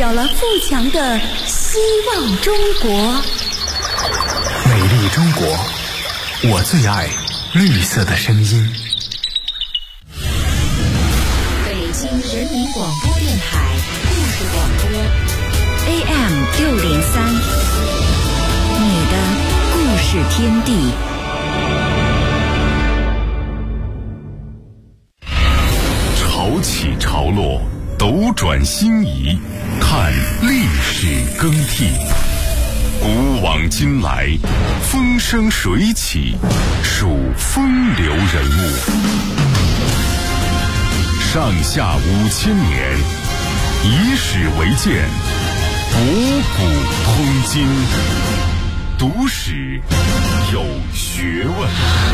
表了富强的希望中国。 美丽中国，我最爱绿色的声音。 北京人民广播电台故事广播 AM603，你的故事天地。 潮起潮落，斗转星移，看历史更替。古往今来，风生水起，数风流人物。上下5000年，以史为鉴，博古通今。读史有学问。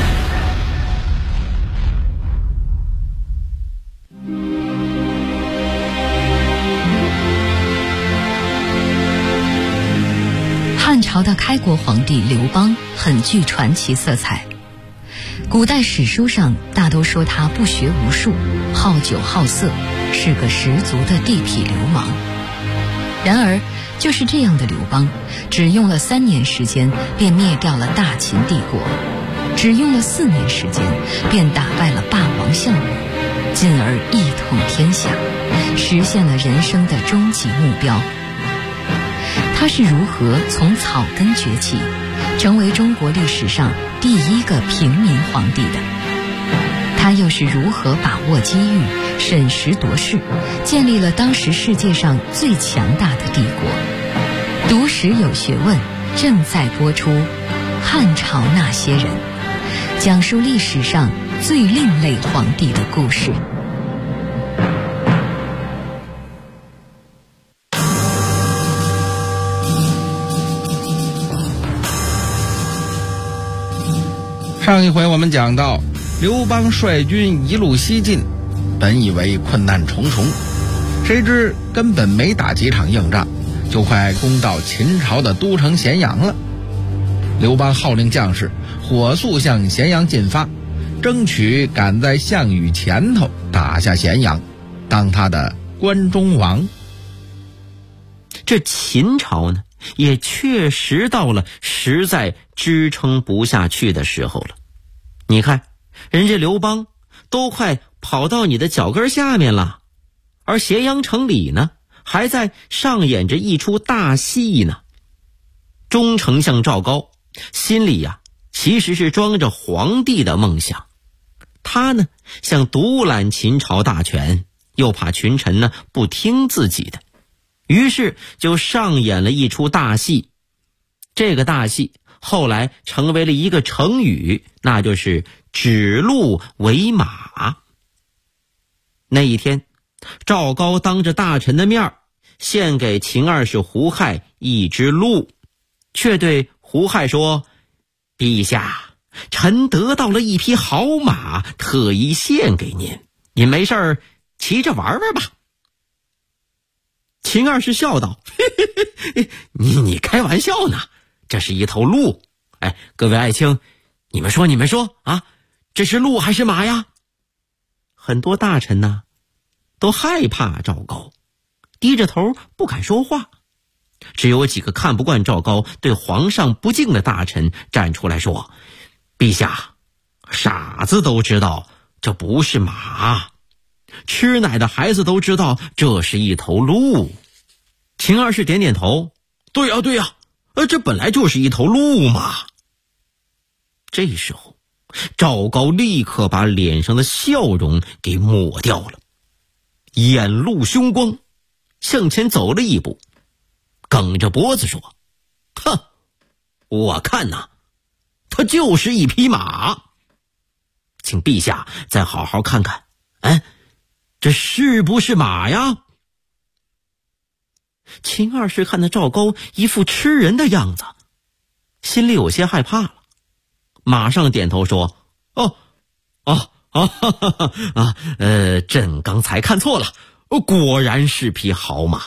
汉朝的开国皇帝刘邦很具传奇色彩，古代史书上大都说他不学无术，好酒好色，是个十足的地痞流氓。然而就是这样的刘邦，只用了3年时间便灭掉了大秦帝国，只用了4年时间便打败了霸王项羽，进而一统天下，实现了人生的终极目标。他是如何从草根崛起，成为中国历史上第一个平民皇帝的？他又是如何把握机遇，审时度势，建立了当时世界上最强大的帝国？读史有学问，正在播出《汉朝那些人》，讲述历史上最另类皇帝的故事。 上一回我们讲到，刘邦率军一路西进，本以为困难重重，谁知根本没打几场硬仗，就快攻到秦朝的都城咸阳了。刘邦号令将士火速向咸阳进发，争取赶在项羽前头打下咸阳，当他的关中王。 这秦朝呢，也确实到了实在支撑不下去的时候了。你看，人家刘邦都快跑到你的脚跟下面了，而咸阳城里呢，还在上演着一出大戏呢。中丞相赵高心里其实是装着皇帝的梦想，他呢想独揽秦朝大权，又怕群臣呢不听自己的，于是就上演了一出大戏。这个大戏后来成为了一个成语，那就是指鹿为马。那一天，赵高当着大臣的面献给秦二世胡亥一只鹿，却对胡亥说：陛下，臣得到了一匹好马，特意献给您，您没事儿骑着玩玩吧。秦二世笑道：你开玩笑呢，这是一头鹿。哎，各位爱卿，你们说啊，这是鹿还是马呀？很多大臣呢都害怕赵高，低着头不敢说话。只有几个看不惯赵高对皇上不敬的大臣站出来说：陛下，傻子都知道这不是马，吃奶的孩子都知道这是一头鹿。秦二世点点头：对呀，这本来就是一头鹿嘛。这时候赵高立刻把脸上的笑容给抹掉了，眼露凶光，向前走了一步，梗着脖子说：哼，我看它就是一匹马，请陛下再好好看看，这是不是马呀？秦二世看到赵高一副吃人的样子，心里有些害怕了，马上点头说：朕刚才看错了，果然是匹好马，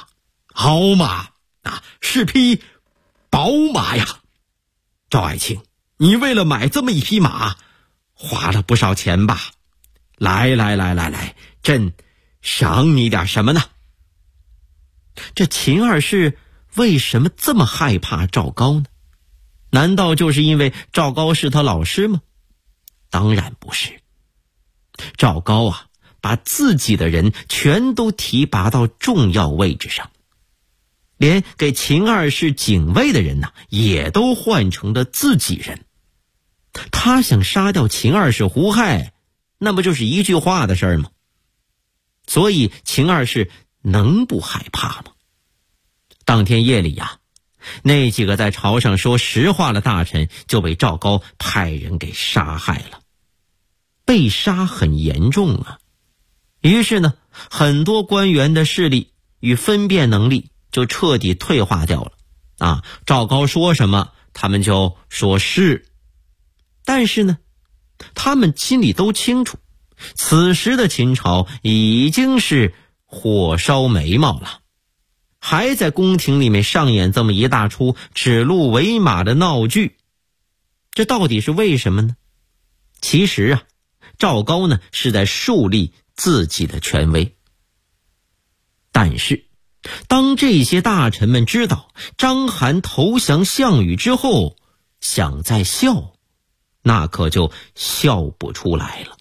是匹宝马呀。赵爱卿，你为了买这么一匹马，花了不少钱吧？来，朕赏你点什么呢？ 这秦二世为什么这么害怕赵高呢？难道就是因为赵高是他老师吗？当然不是。赵高啊，把自己的人全都提拔到重要位置上，连给秦二世警卫的人也都换成了自己人。他想杀掉秦二世胡亥，那不就是一句话的事儿吗？所以秦二世能不害怕吗？当天夜里那几个在朝上说实话的大臣就被赵高派人给杀害了，被杀很严重啊。于是呢，很多官员的视力与分辨能力就彻底退化掉了赵高说什么他们就说是。但是呢，他们心里都清楚，此时的秦朝已经是火烧眉毛了，还在宫廷里面上演这么一大出指鹿为马的闹剧。这到底是为什么呢？其实赵高呢是在树立自己的权威。但是当这些大臣们知道章邯投降项羽之后，想再笑，那可就笑不出来了。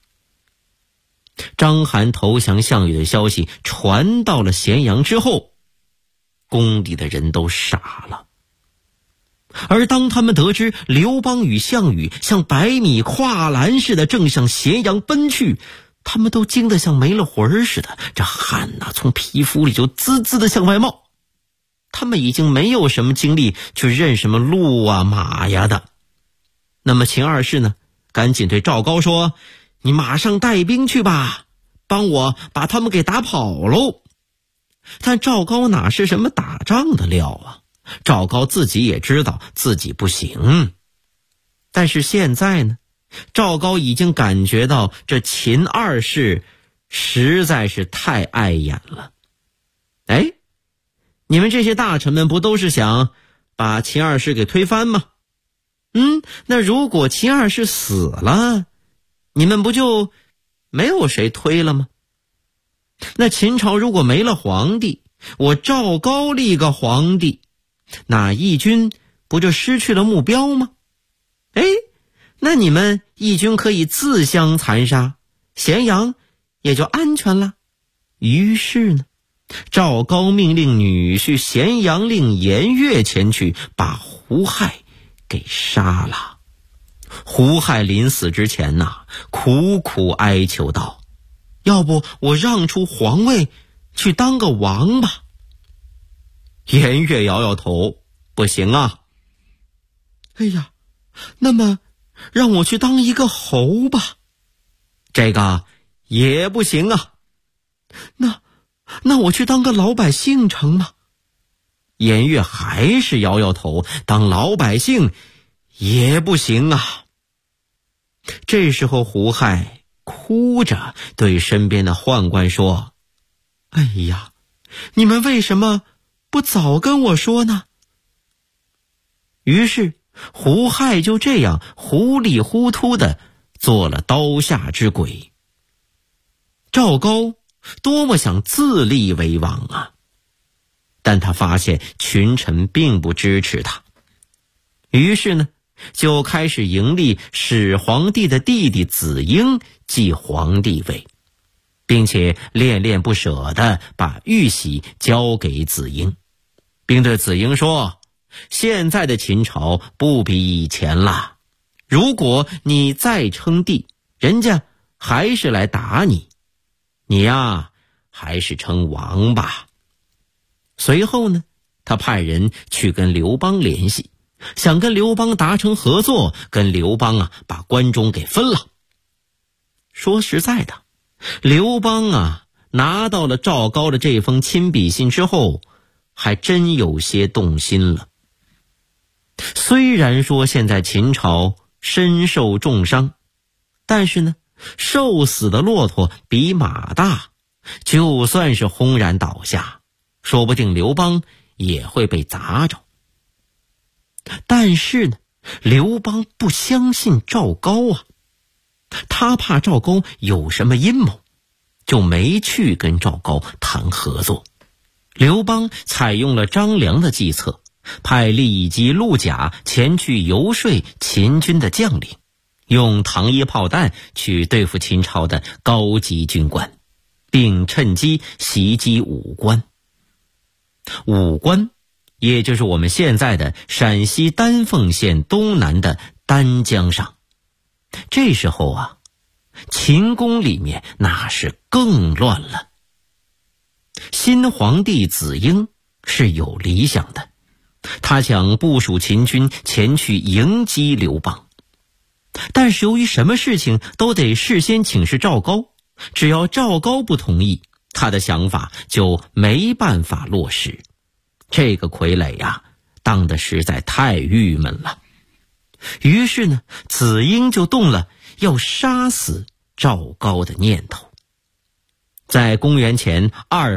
章邯投降项羽的消息传到了咸阳之后，宫里的人都傻了。而当他们得知刘邦与项羽像百米跨栏似的正向咸阳奔去，他们都惊得像没了魂似的，这汗从皮肤里就滋滋的向外冒。他们已经没有什么精力去认什么鹿马的。那么秦二世呢，赶紧对赵高说，你马上带兵去吧，帮我把他们给打跑喽。但赵高哪是什么打仗的料赵高自己也知道自己不行。但是现在呢，赵高已经感觉到这秦二世实在是太碍眼了。你们这些大臣们不都是想把秦二世给推翻吗？那如果秦二世死了，你们不就没有谁推了吗？那秦朝如果没了皇帝，我赵高立个皇帝，那义军不就失去了目标吗？那你们义军可以自相残杀，咸阳也就安全了。于是呢，赵高命令女婿咸阳令颜悦前去把胡亥给杀了。胡亥临死之前苦苦哀求道，要不我让出皇位去当个王吧。颜悦摇摇头，不行那么让我去当一个侯吧。这个也不行那我去当个老百姓成吗？颜悦还是摇摇头，当老百姓也不行这时候胡亥哭着对身边的宦官说，你们为什么不早跟我说呢？于是胡亥就这样糊里糊涂的做了刀下之鬼。赵高多么想自立为王但他发现群臣并不支持他，于是呢，就开始迎立始皇帝的弟弟子婴继皇帝位，并且恋恋不舍地把玉玺交给子婴，并对子婴说，现在的秦朝不比以前了，如果你再称帝，人家还是来打你，你还是称王吧。随后呢，他派人去跟刘邦联系，想跟刘邦达成合作，跟刘邦把关中给分了。说实在的，刘邦拿到了赵高的这封亲笔信之后，还真有些动心了。虽然说现在秦朝身受重伤，但是呢，瘦死的骆驼比马大，就算是轰然倒下，说不定刘邦也会被砸着。但是呢，刘邦不相信赵高他怕赵高有什么阴谋，就没去跟赵高谈合作。 刘邦采用了张良的计策，派李吉、陆贾前去游说秦军的将领，用糖衣炮弹去对付秦朝的高级军官，并趁机袭击武关。武关也就是我们现在的陕西丹凤县东南的丹江上。这时候啊，秦宫里面那是更乱了。新皇帝子婴是有理想的，他想部署秦军前去迎击刘邦。但是由于什么事情都得事先请示赵高，只要赵高不同意，他的想法就没办法落实。这个傀儡呀，当得实在太郁闷了。于是呢，子婴就动了要杀死赵高的念头。在公元前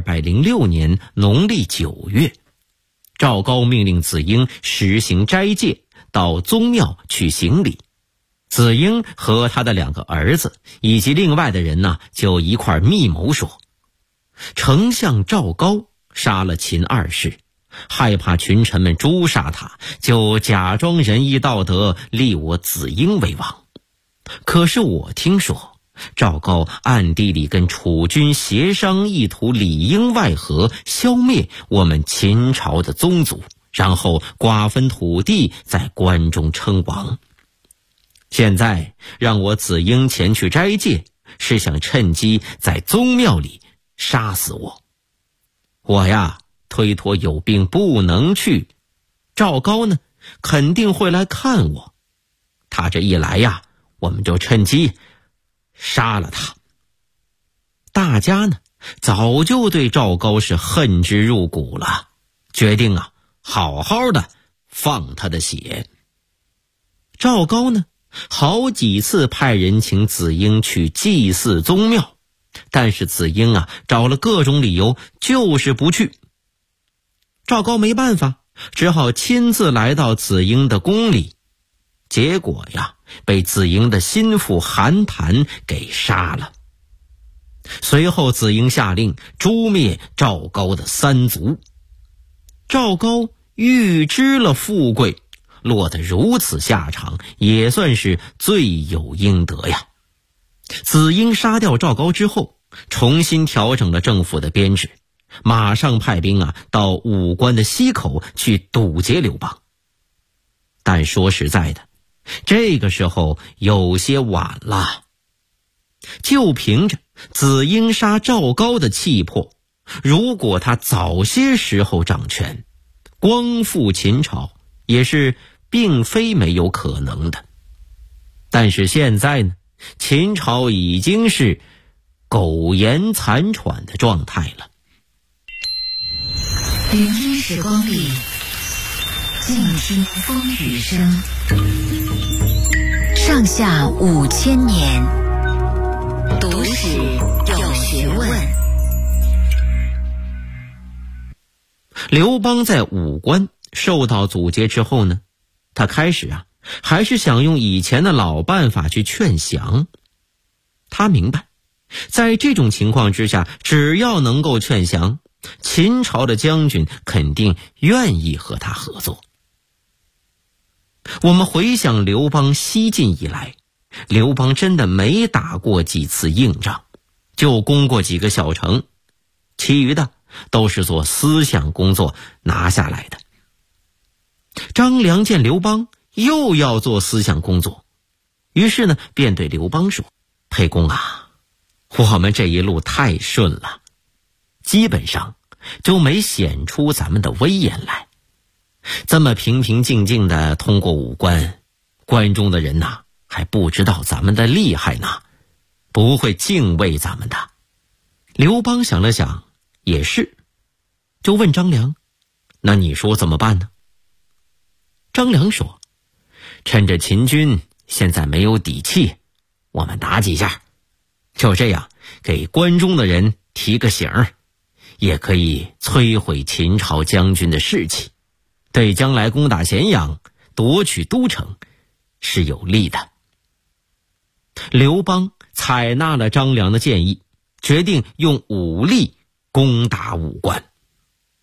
206年农历9月，赵高命令子婴实行斋戒，到宗庙去行礼。子婴和他的2个儿子以及另外的人呢，就一块密谋说，丞相赵高杀了秦2世，害怕群臣们诛杀他，就假装仁义道德，立我子婴为王。可是我听说赵高暗地里跟楚军协商，意图里应外合，消灭我们秦朝的宗族，然后瓜分土地，在关中称王。现在让我子婴前去斋戒，是想趁机在宗庙里杀死我。我呀，推脱有病不能去，赵高呢肯定会来看我，他这一来呀，我们就趁机杀了他。大家呢早就对赵高是恨之入骨了，决定啊好好的放他的血。赵高呢好几次派人请子婴去祭祀宗庙，但是子婴啊找了各种理由，就是不去。赵高没办法，只好亲自来到子婴的宫里，结果呀被子婴的心腹韩谈给杀了。随后子婴下令诛灭赵高的3族。赵高预知了富贵，落得如此下场，也算是罪有应得呀。子婴杀掉赵高之后，重新调整了政府的编制，马上派兵啊到武关的西口去堵截刘邦。但说实在的，这个时候有些晚了。就凭着子婴杀赵高的气魄，如果他早些时候掌权，光复秦朝也是并非没有可能的。但是现在呢，秦朝已经是苟延残喘的状态了。 聆听时光里，静听风雨声。上下5000年，读史有学问。 刘邦在武关受到阻截之后呢，他开始啊还是想用以前的老办法去劝降。他明白，在这种情况之下，只要能够劝降，秦朝的将军肯定愿意和他合作。我们回想刘邦西进以来，刘邦真的没打过几次硬仗，就攻过几个小城，其余的都是做思想工作拿下来的。张良见刘邦又要做思想工作，于是呢便对刘邦说，沛公啊，我们这一路太顺了，基本上就没显出咱们的威严来。这么平平静静的通过武关，关中的人呐还不知道咱们的厉害呢，不会敬畏咱们的。刘邦想了想，也是，就问张良，那你说怎么办呢？张良说，趁着秦军现在没有底气，我们打几下，就这样给关中的人提个醒儿，也可以摧毁秦朝将军的士气，对将来攻打咸阳，夺取都城是有利的。刘邦采纳了张良的建议，决定用武力攻打武关。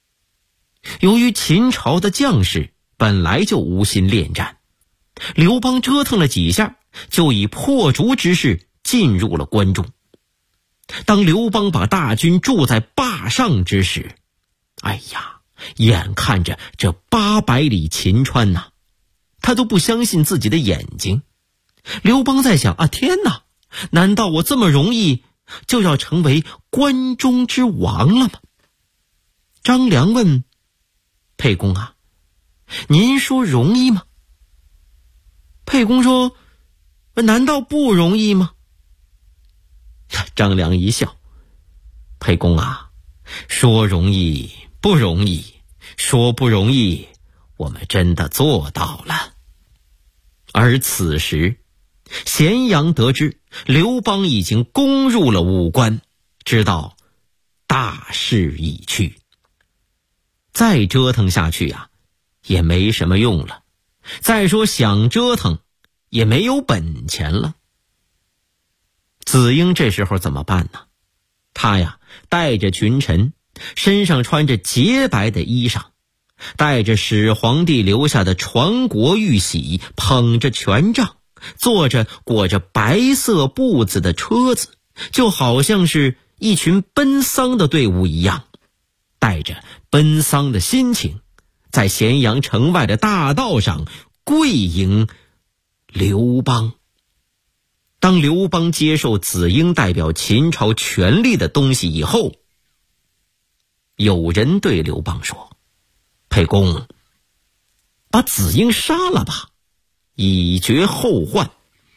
由于秦朝的将士本来就无心恋战，刘邦折腾了几下，就以破竹之势进入了关中。当刘邦把大军驻在坝上之时，哎呀，眼看着这800里秦川呐，他都不相信自己的眼睛。刘邦在想啊，天哪，难道我这么容易就要成为关中之王了吗？张良问沛公啊，您说容易吗？沛公说，难道不容易吗？张良一笑，沛公啊，说容易不容易，说不容易，我们真的做到了。而此时咸阳得知刘邦已经攻入了武关，知道大势已去，再折腾下去啊，也没什么用了。再说想折腾也没有本钱了。子婴这时候怎么办呢？他呀，带着群臣，身上穿着洁白的衣裳，带着始皇帝留下的传国玉玺，捧着权杖，坐着裹着白色布子的车子，就好像是一群奔丧的队伍一样，带着奔丧的心情，在咸阳城外的大道上跪迎刘邦。当刘邦接受子婴代表秦朝权力的东西以后，有人对刘邦说，沛公，把子婴杀了吧，以绝后患。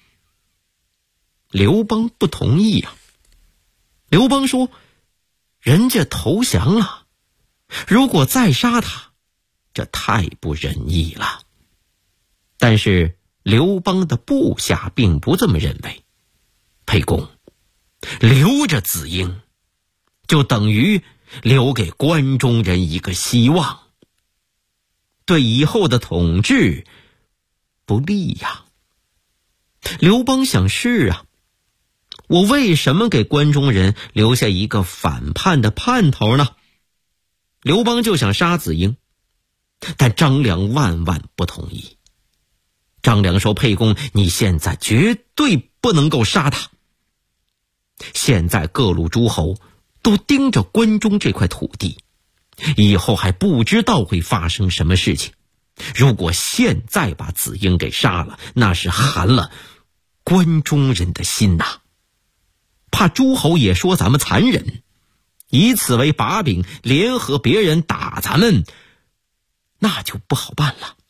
刘邦不同意啊。刘邦说，人家投降了，如果再杀他，这太不仁义了。但是刘邦的部下并不这么认为。沛公，留着子婴，就等于留给关中人一个希望，对以后的统治不利呀。刘邦想，是啊，我为什么给关中人留下一个反叛的叛头呢？刘邦就想杀子婴，但张良万万不同意。张良说，沛公，你现在绝对不能够杀他。现在各路诸侯都盯着关中这块土地，以后还不知道会发生什么事情。如果现在把子婴给杀了，那是寒了关中人的心呐。怕诸侯也说咱们残忍，以此为把柄，联合别人打咱们，那就不好办了。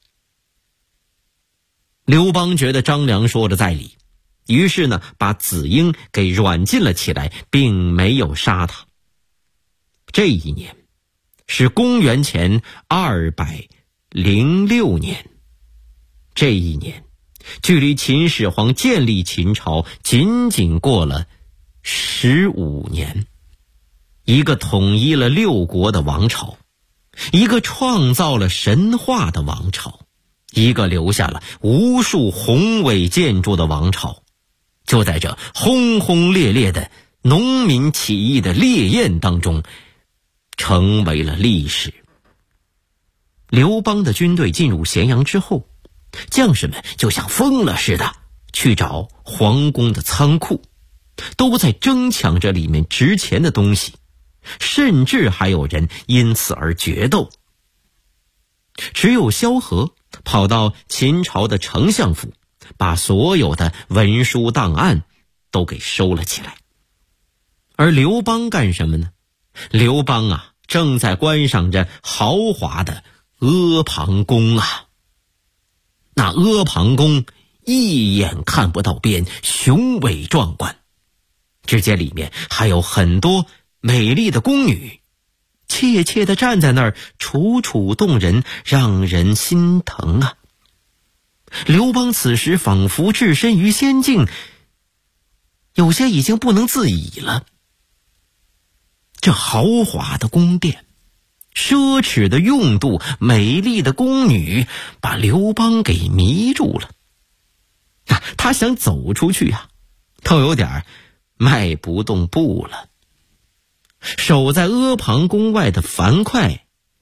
刘邦觉得张良说的在理，于是呢，把子婴给软禁了起来，并没有杀他。这一年是公元前206年，这一年距离秦始皇建立秦朝仅仅过了15年。一个统一了6国的王朝，一个创造了神话的王朝，一个留下了无数宏伟建筑的王朝，就在这轰轰烈烈的农民起义的烈焰当中成为了历史。刘邦的军队进入咸阳之后，将士们就像疯了似的去找皇宫的仓库，都在争抢着里面值钱的东西，甚至还有人因此而决斗。只有萧何跑到秦朝的丞相府，把所有的文书档案都给收了起来。而刘邦干什么呢？刘邦啊，正在观赏着豪华的阿房宫啊。那阿房宫一眼看不到边，雄伟壮观，只见里面还有很多美丽的宫女，怯怯地站在那儿，楚楚动人，让人心疼啊。刘邦此时仿佛置身于仙境，有些已经不能自已了。这豪华的宫殿，奢侈的用度，美丽的宫女，把刘邦给迷住了。他想走出去啊，都有点迈不动步了。守在阿房宫外的樊哙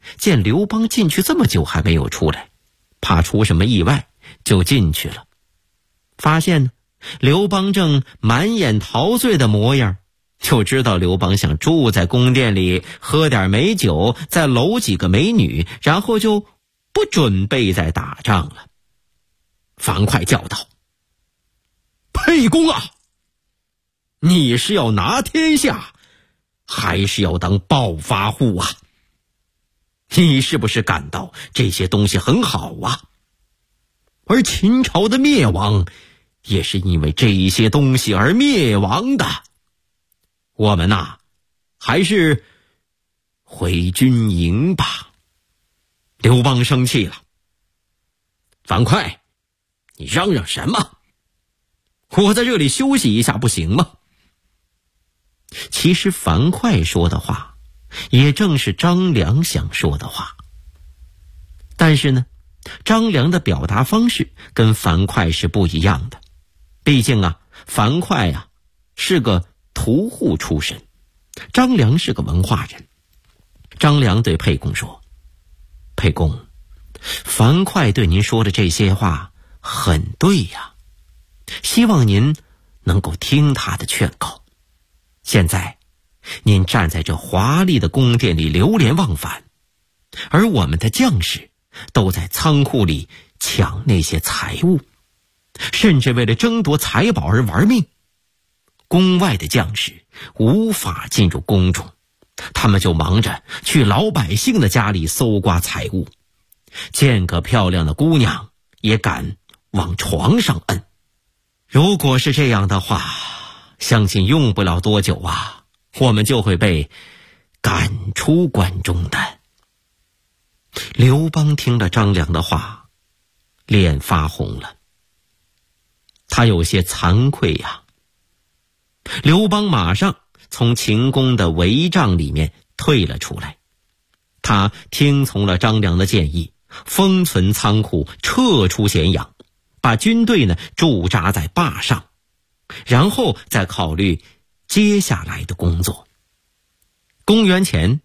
见刘邦进去这么久还没有出来，怕出什么意外，就进去了。发现呢，刘邦正满眼陶醉的模样，就知道刘邦想住在宫殿里，喝点美酒，再搂几个美女，然后就不准备再打仗了。樊哙叫道：“沛公啊，你是要拿天下，还是要当暴发户啊？你是不是感到这些东西很好啊？而秦朝的灭亡也是因为这一些东西而灭亡的。我们呐，还是回军营吧。”刘邦生气了：“樊哙，你嚷嚷什么？我在这里休息一下不行吗？”其实樊哙说的话也正是张良想说的话，但是呢，张良的表达方式跟樊哙是不一样的。毕竟啊，樊哙啊是个屠户出身，张良是个文化人。张良对沛公说：“沛公，樊哙对您说的这些话很对呀，希望您能够听他的劝告。现在您站在这华丽的宫殿里流连忘返，而我们的将士都在仓库里抢那些财物，甚至为了争夺财宝而玩命。宫外的将士无法进入宫中，他们就忙着去老百姓的家里搜刮财物，见个漂亮的姑娘也敢往床上摁。如果是这样的话，相信用不了多久啊，我们就会被赶出关中的。”刘邦听了张良的话，脸发红了，他有些惭愧呀。刘邦马上从秦宫的帷帐里面退了出来，他听从了张良的建议，封存仓库，撤出咸阳，把军队呢驻扎在坝上，然后再考虑接下来的工作。公元前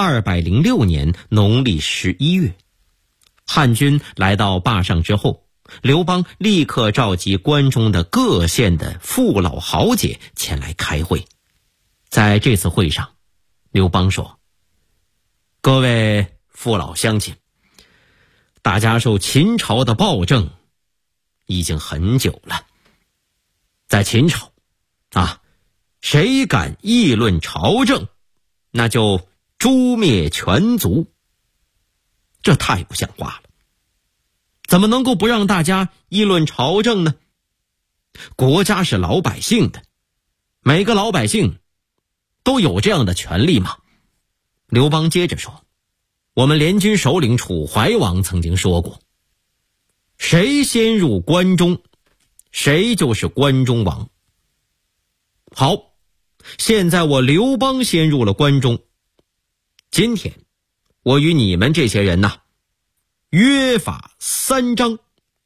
206年农历11月，汉军来到坝上之后，刘邦立刻召集关中的各县的父老豪杰前来开会。在这次会上，刘邦说：“各位父老乡亲，大家受秦朝的暴政已经很久了。在秦朝啊，谁敢议论朝政，那就诛灭全族。这太不像话了，怎么能够不让大家议论朝政呢？国家是老百姓的，每个老百姓都有这样的权利吗？”刘邦接着说：“我们联军首领楚怀王曾经说过，谁先入关中，谁就是关中王。好，现在我刘邦先入了关中，今天我与你们这些人呐，约法3章：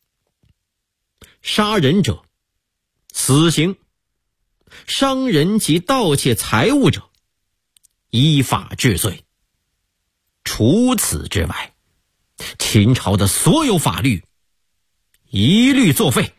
杀人者死刑，伤人及盗窃财物者依法治罪。除此之外，秦朝的所有法律一律作废。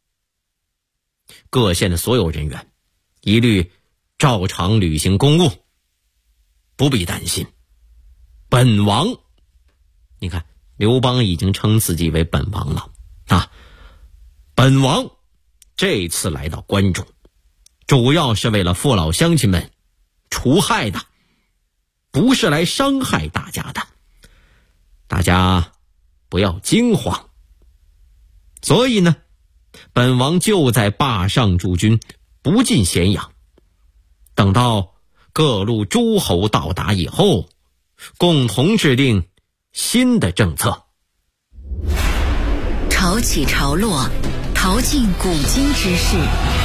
各县的所有人员一律照常履行公务，不必担心。本王，你看刘邦已经称自己为本王了啊！本王这次来到关中，主要是为了父老乡亲们除害的，不是来伤害大家的。大家不要惊慌。所以呢，本王就在坝上驻军，不进咸阳。等到各路诸侯到达以后，共同制定新的政策。 潮起潮落，淘尽古今之事，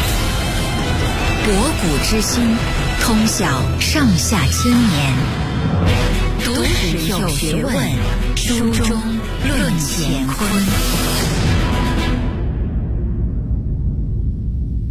博古之今，通晓上下千年。读史有学问，书中论乾坤。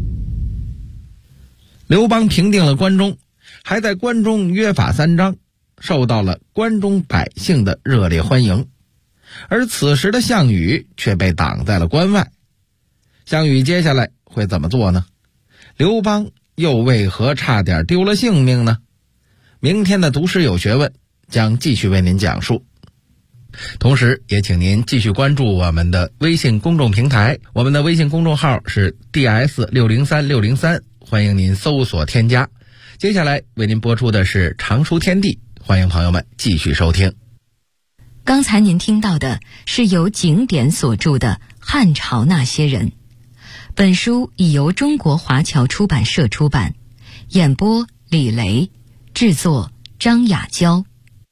刘邦平定了关中，还在关中约法3章， 受到了关中百姓的热烈欢迎，而此时的项羽却被挡在了关外。项羽接下来会怎么做呢？刘邦又为何差点丢了性命呢？明天的读史有学问将继续为您讲述。同时也请您继续关注我们的微信公众平台，我们的微信公众号是 DS630603，欢迎您搜索添加。接下来为您播出的是常书天地，欢迎朋友们继续收听。 刚才您听到的是由景典所著的《汉朝那些人》，本书已由中国华侨出版社出版，演播李雷，制作张雅娇。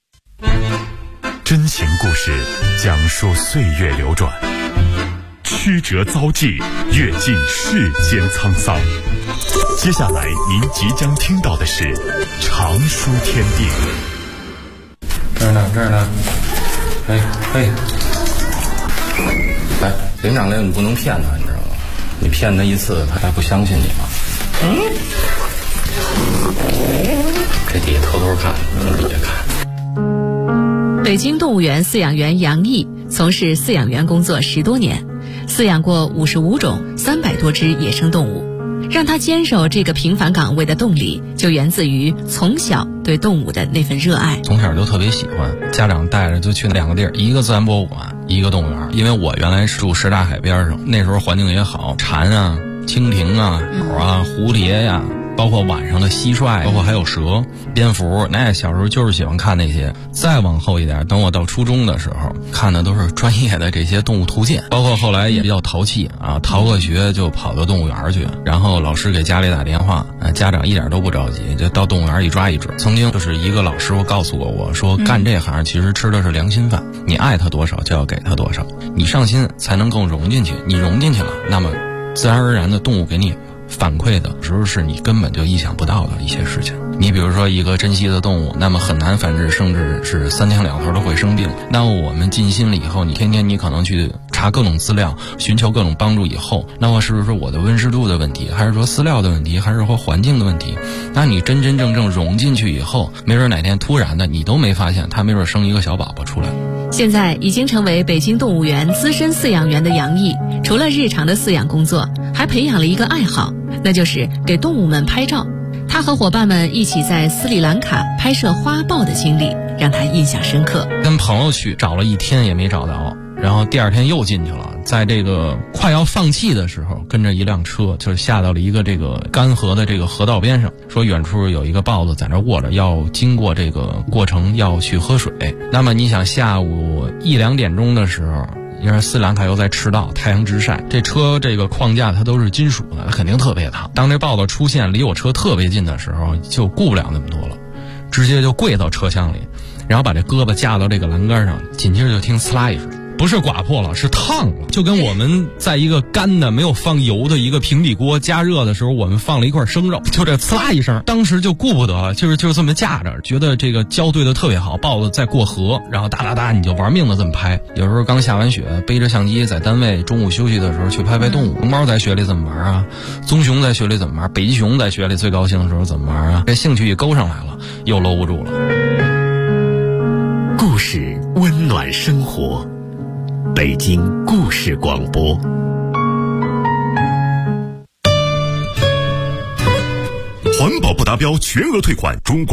真情故事讲述岁月流转，曲折遭际，阅尽世间沧桑。接下来您即将听到的是常书天地。 这儿呢，嘿， 哎，领长令你不能骗他，你知道吗？你骗他一次，他还不相信你吗？这底下偷偷看，从底下看。 北京动物园饲养员杨毅从事饲养员工作10多年，饲养过55种300多只野生动物。让他坚守这个平凡岗位的动力，就源自于从小对动物的那份热爱。 从小就特别喜欢，家长带着就去2个地儿，一个自然博物馆，一个动物园。因为我原来是住什刹海边上，那时候环境也好，蝉啊、蜻蜓啊、鸟啊、蝴蝶呀，包括晚上的蟋蟀，包括还有蛇、蝙蝠，那小时候就是喜欢看那些。再往后一点，等我到初中的时候，看的都是专业的这些动物图鉴，包括后来也比较淘气啊，逃个学就跑到动物园去，然后老师给家里打电话，家长一点都不着急，就到动物园一抓一准。曾经就是一个老师傅告诉过我说，干这行其实吃的是良心饭，你爱他多少就要给他多少，你上心才能更融进去，你融进去了，那么自然而然的动物给你反馈的时候是你根本就意想不到的一些事情。你比如说一个珍稀的动物，那么很难繁殖，甚至是3天2头都会生病。那么我们尽心了以后，你天天你可能去查各种资料，寻求各种帮助以后，那么是不是我的温湿度的问题，还是说饲料的问题，还是说环境的问题？那你真真正正融进去以后，没准哪天突然的你都没发现，它没准生一个小宝宝出来。 现在已经成为北京动物园资深饲养员的杨毅，除了日常的饲养工作，还培养了一个爱好，那就是给动物们拍照。他和伙伴们一起在斯里兰卡拍摄花豹的经历让他印象深刻。 跟朋友去找了1天也没找到，然后第2天又进去了，在这个快要放弃的时候，跟着一辆车就下到了一个这个干河的这个河道边上，说远处有一个豹子在那卧着，要经过这个过程要去喝水。那么你想下午1、2点钟的时候，因为斯里兰卡又在赤道，太阳直晒，这车这个框架它都是金属的，它肯定特别烫。当这豹子出现离我车特别近的时候，就顾不了那么多了，直接就跪到车厢里，然后把这胳膊架到这个栏杆上，紧接着就听呲啦一声，不是刮破了，是烫了，就跟我们在一个干的没有放油的一个平底锅加热的时候，我们放了一块生肉，就这呲啦一声，当时就顾不得了，就是这么架着，觉得这个胶对的特别好，豹子在过河，然后哒哒哒你就玩命的这么拍。有时候刚下完雪，背着相机在单位中午休息的时候去拍拍动物。熊猫在雪里怎么玩啊？棕熊在雪里怎么玩？北极熊在雪里最高兴的时候怎么玩啊？这兴趣一勾上来了，又搂不住了。 故事温暖生活，北京故事广播。环保不达标全额退款，中国